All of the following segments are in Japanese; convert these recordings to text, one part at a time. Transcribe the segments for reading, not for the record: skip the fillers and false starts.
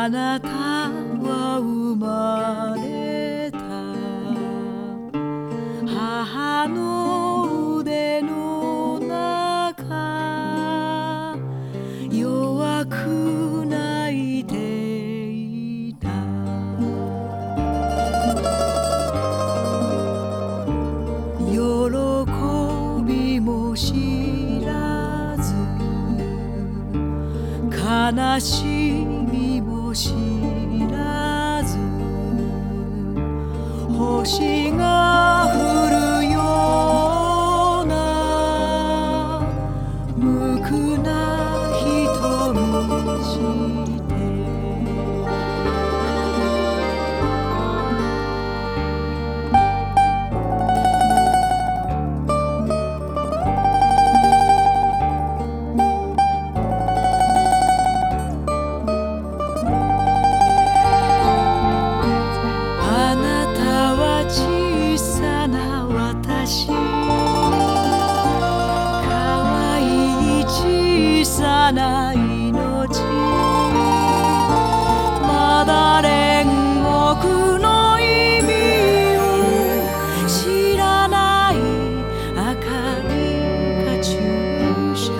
あなたは生まれた母の腕の中弱く泣いていた喜びも知らず悲しみも知らず星が降るような無垢な瞳して可愛い小さな命まだ煉獄の意味を知らない赤いカチューシャ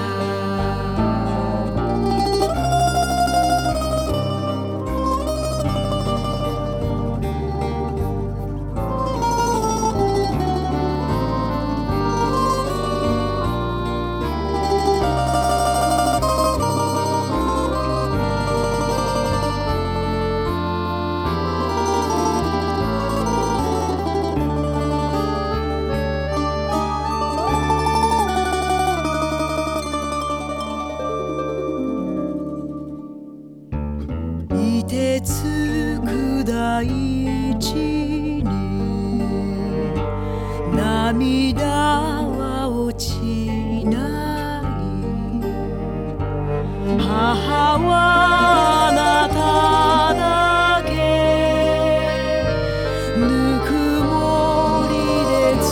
凍てつく大地に涙は落ちない母はあなただけぬくもりで包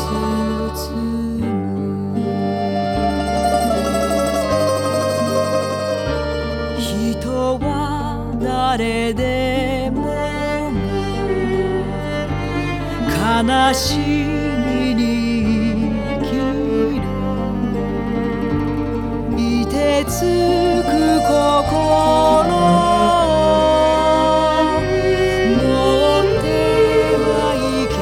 む人は誰でも悲しみに生きる凍てつく心持ってはいけ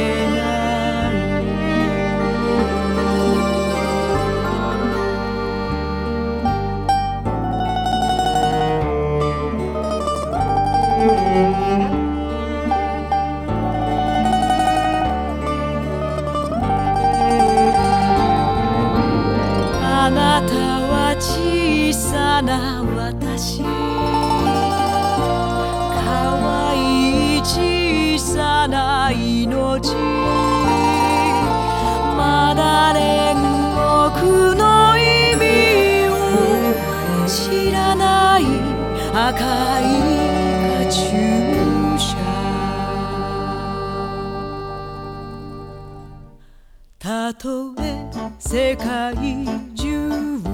あなたは小さな私可愛い小さな命まだ煉獄の意味を知らない赤いカチューシャたとえ世界中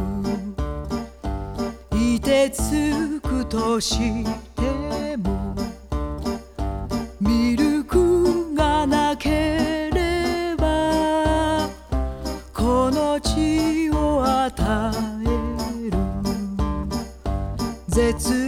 凍てつくとしてもミルクがなければこの地を与える絶